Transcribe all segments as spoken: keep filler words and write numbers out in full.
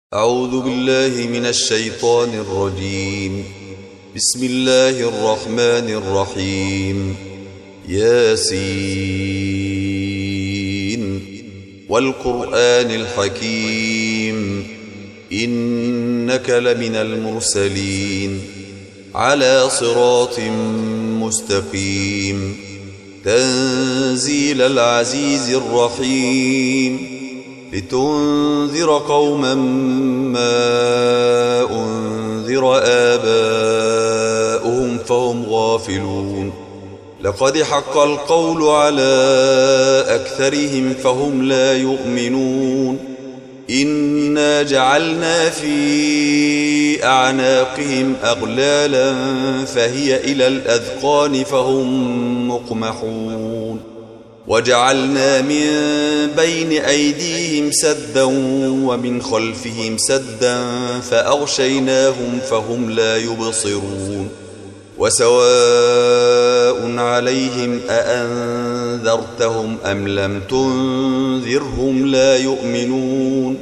أعوذ بالله من الشيطان الرجيم. بسم الله الرحمن الرحيم. ياسين والقرآن الحكيم إنك لمن المرسلين على صراط مستقيم تنزيل العزيز الرحيم لتنذر قوما ما أنذر آباؤهم فهم غافلون. لقد حق القول على أكثرهم فهم لا يؤمنون. إنا جعلنا في أعناقهم أغلالا فهي إلى الأذقان فهم مقمحون. وجعلنا من بين أيديهم سدا ومن خلفهم سدا فأغشيناهم فهم لا يبصرون. وسواء عليهم أأنذرتهم أم لم تنذرهم لا يؤمنون.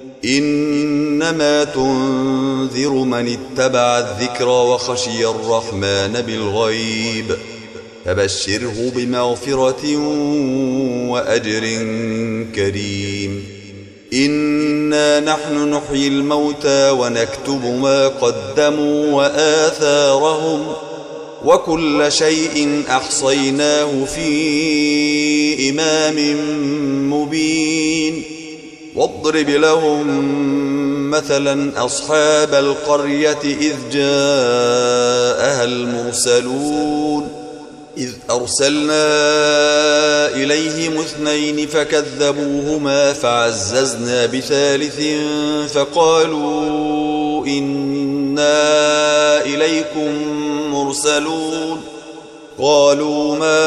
إنما تنذر من اتبع الذكر وخشي الرحمن بالغيب فبشره بمغفرة وأجر كريم. إنا نحن نحيي الموتى ونكتب ما قدموا وآثارهم وكل شيء أحصيناه في إمام مبين. واضرب لهم مثلا أصحاب القرية إذ جاءها المرسلون إذ أرسلنا إليهم اثنين فكذبوهما فعززنا بثالث فقالوا إنا إليكم مرسلون. قالوا ما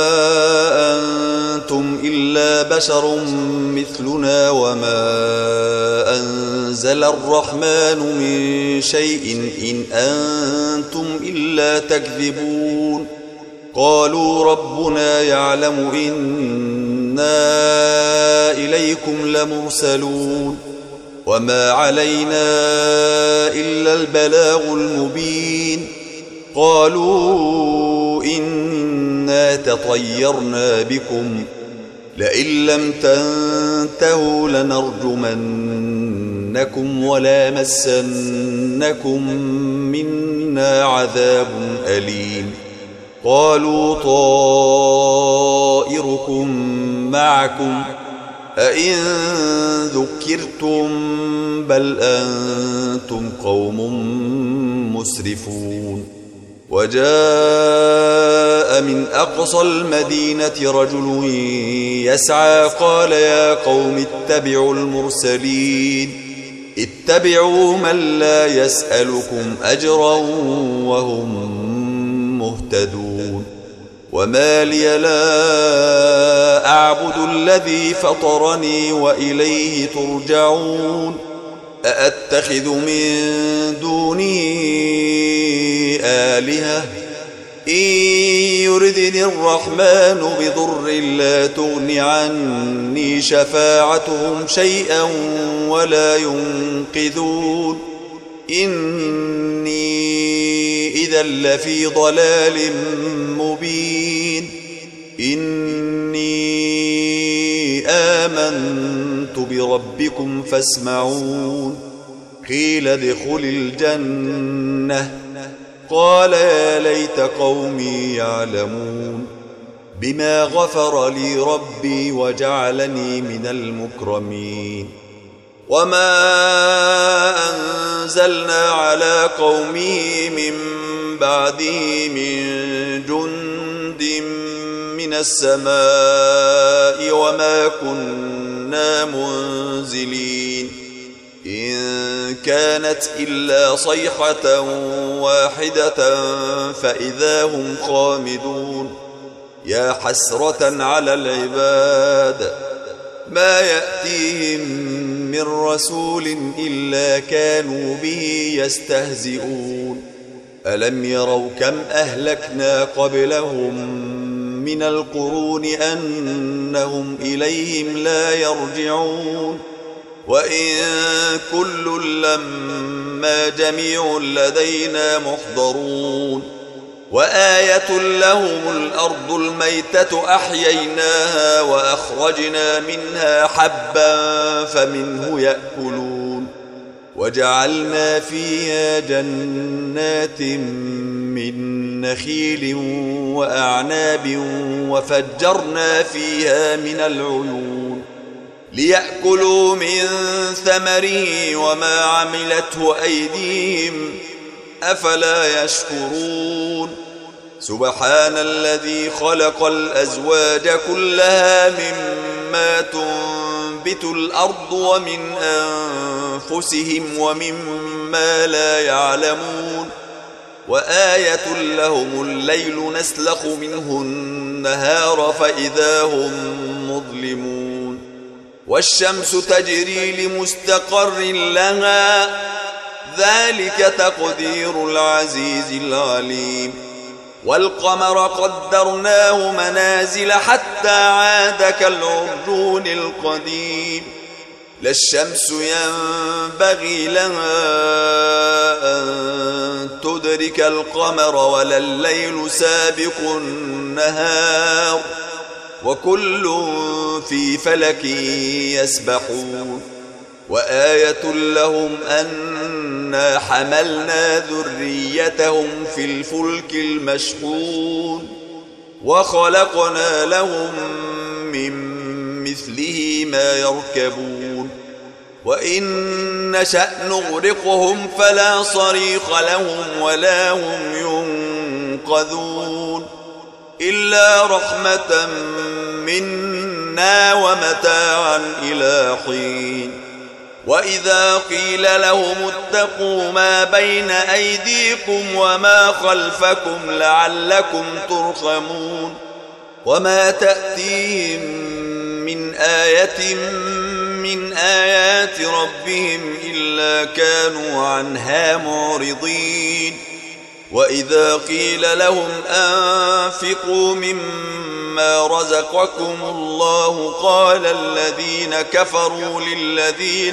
أنتم إلا بشر مثلنا وما أنزل الرحمن من شيء إن أنتم إلا تكذبون. قالوا ربنا يعلم إنا إليكم لمرسلون وما علينا إلا البلاغ المبين. قالوا إنا تطيرنا بكم لئن لم تنتهوا لنرجمنكم وليمسنكم منا عذاب أليم. قالوا طائركم معكم أئن ذكرتم بل أنتم قوم مسرفون. وجاء من أقصى المدينة رجل يسعى قال يا قوم اتبعوا المرسلين اتبعوا من لا يسألكم أجرا وهم مهتدون. وما لي لا أعبد الذي فطرني وإليه ترجعون. أأتخذ من دونه آلهة إن يردني الرحمن بضر لا تغن عني شفاعتهم شيئا ولا ينقذون. إني إذا لفي ضلال مبين. إني آمنت بربكم فاسمعون. قيل ادخل الجنة قال يا ليت قومي يعلمون بما غفر لي ربي وجعلني من المكرمين. وما أنزلنا على قومه من بعده من جند من السماء وما كنا منزلين. إن كانت إلا صيحة واحدة فإذا هم خامدون. يا حسرة على العباد ما يأتيهم من رسول إلا كانوا به يستهزئون. ألم يروا كم أهلكنا قبلهم من القرون أنهم إليهم لا يرجعون. وإن كل لما جميع لدينا محضرون وآية لهم الأرض الميتة أحييناها وأخرجنا منها حبا فمنه يأكلون وجعلنا فيها جنات من نخيل وأعناب وفجرنا فيها من العيون ليأكلوا من ثمره وما عملته أيديهم أفلا يشكرون سبحان الذي خلق الأزواج كلها مما تنبت الأرض ومن أنفسهم ومما لا يعلمون وآية لهم الليل نسلخ منه النهار فإذا هم مظلمون والشمس تجري لمستقر لها ذلك تقدير العزيز العليم والقمر قدرناه منازل حتى عاد كالعرجون القديم لا الشمس ينبغي لها أن تدرك القمر ولا الليل سابق النهار وكل في فلك يسبحون وآية لهم أنا حملنا ذريتهم في الفلك المشحون وخلقنا لهم من مثله ما يركبون وإن نشأ نغرقهم فلا صريخ لهم ولا هم ينقذون إلا رحمة منا ومتاعا إلى حين وإذا قيل لهم اتقوا ما بين أيديكم وما خلفكم لعلكم ترحمون وما تأتيهم من آية من آيات ربهم إلا كانوا عنها معرضين وإذا قيل لهم أنفقوا مما رزقكم الله قال الذين كفروا للذين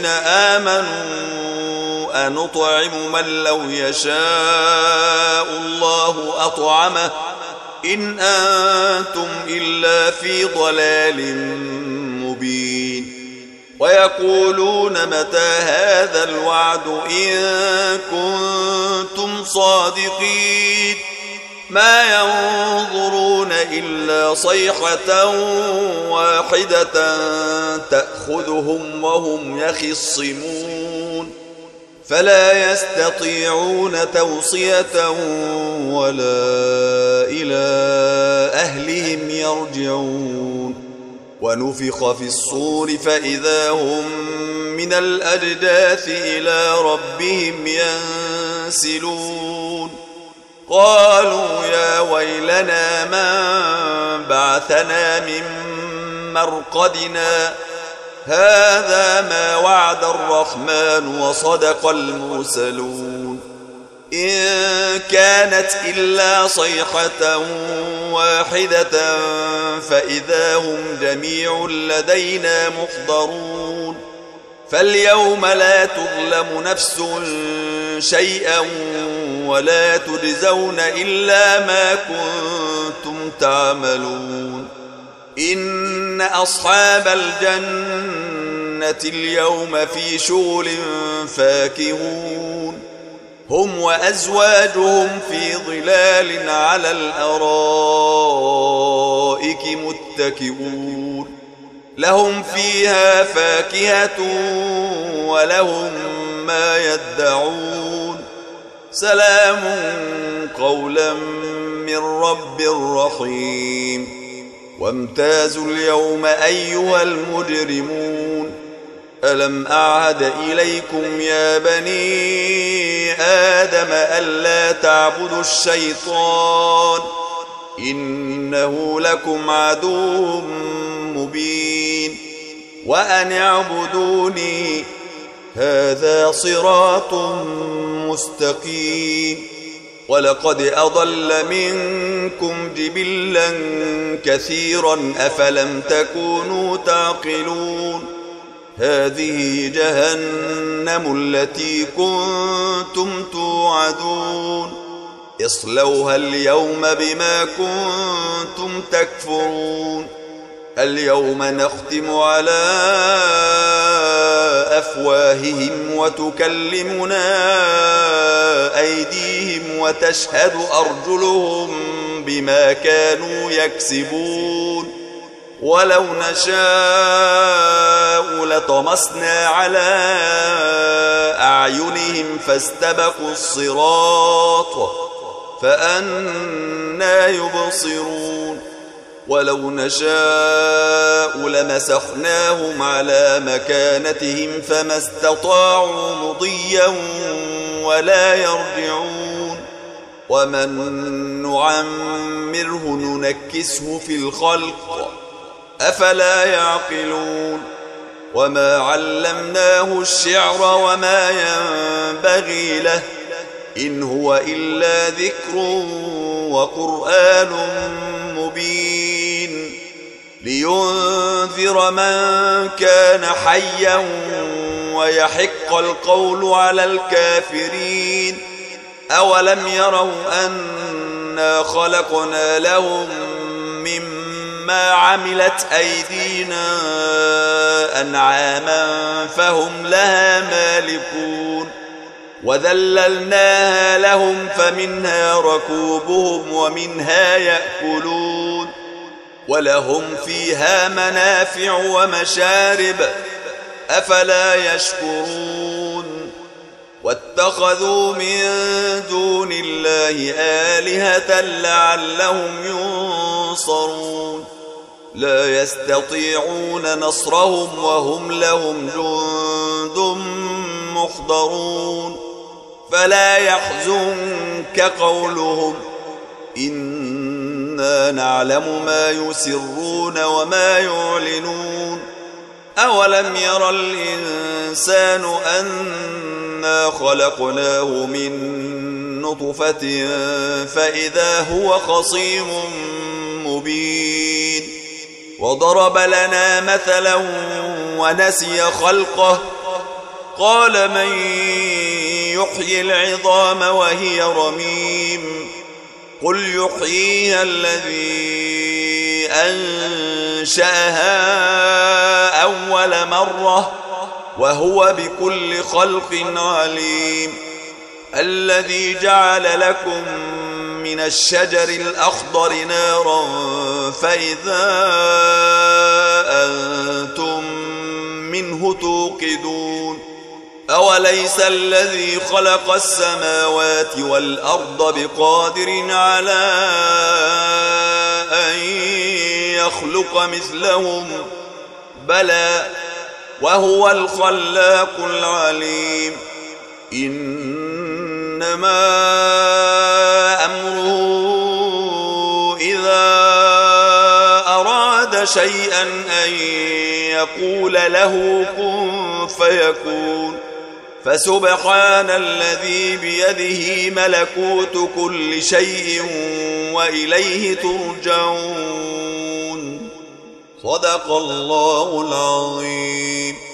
آمنوا أنطعم من لو يشاء الله أطعمه إن أنتم إلا في ضلال مبين ويقولون متى هذا الوعد إن كنتم صادقين ما ينظرون إلا صيحة واحدة تأخذهم وهم يخصمون فلا يستطيعون توصية ولا إلى أهلهم يرجعون ونفخ في الصور فإذا هم من الأجداث إلى ربهم ينسلون قالوا يا ويلنا من بعثنا من مرقدنا هذا ما وعد الرحمن وصدق المرسلون إن كانت إلا صيحة واحدة فإذا هم جميع لدينا محضرون فاليوم لا تظلم نفس شيئا ولا تجزون إلا ما كنتم تعملون إن أصحاب الجنة اليوم في شغل فاكهون هم وأزواجهم في ظلال على الأرائك متكئون لهم فيها فاكهة ولهم ما يدعون سلام قولا من رب رحيم وامتازوا اليوم أيها المجرمون ألم أعهد إليكم يا بني آدم ألا تعبدوا الشيطان إنه لكم عدو مبين وأن اعبدوني هذا صراط مستقيم ولقد أضل منكم جبلا كثيرا أفلم تكونوا تعقلون هذه جهنم التي كنتم توعدون اصلوها اليوم بما كنتم تكفرون اليوم نختم على أفواههم وتكلمنا أيديهم وتشهد أرجلهم بما كانوا يكسبون ولو نشاء لطمسنا على أعينهم فاستبقوا الصراط فأنى يبصرون ولو نشاء لمسخناهم على مكانتهم فما استطاعوا مضيا ولا يرجعون ومن نعمره ننكسه في الخلق أفلا يعقلون وما علمناه الشعر وما ينبغي له إن هو إلا ذكر وقرآن مبين لينذر من كان حيا ويحق القول على الكافرين أولم يروا أنا خلقنا لهم مما عملت أيدينا أنعاما فهم لها مالكون وذللناها لهم فمنها ركوبهم ومنها يأكلون ولهم فيها منافع ومشارب أفلا يشكرون واتخذوا من دون الله آلهة لعلهم ينصرون لا يستطيعون نصرهم وهم لهم جند محضرون فلا يحزنك قولهم إنا نعلم ما يسرون وما يعلنون أولم ير الإنسان أنا خلقناه من نطفة فإذا هو خصيم مبين وضرب لنا مثلا ونسي خلقه قال من يحيي العظام وهي رميم قل يحييها الذي أنشأها أول مرة وهو بكل خلق عليم الذي جعل لكم من الشجر الأخضر نارا فإذا أنتم منه توقدون أوليس الذي خلق السماوات والأرض بقادر على أن يخلق مثلهم بلى وهو الخلاق العليم إنما أمره إذا أراد شيئا أن يقول له كن فيكون فسبحان الذي بيده ملكوت كل شيء وإليه ترجعون صدق الله العظيم.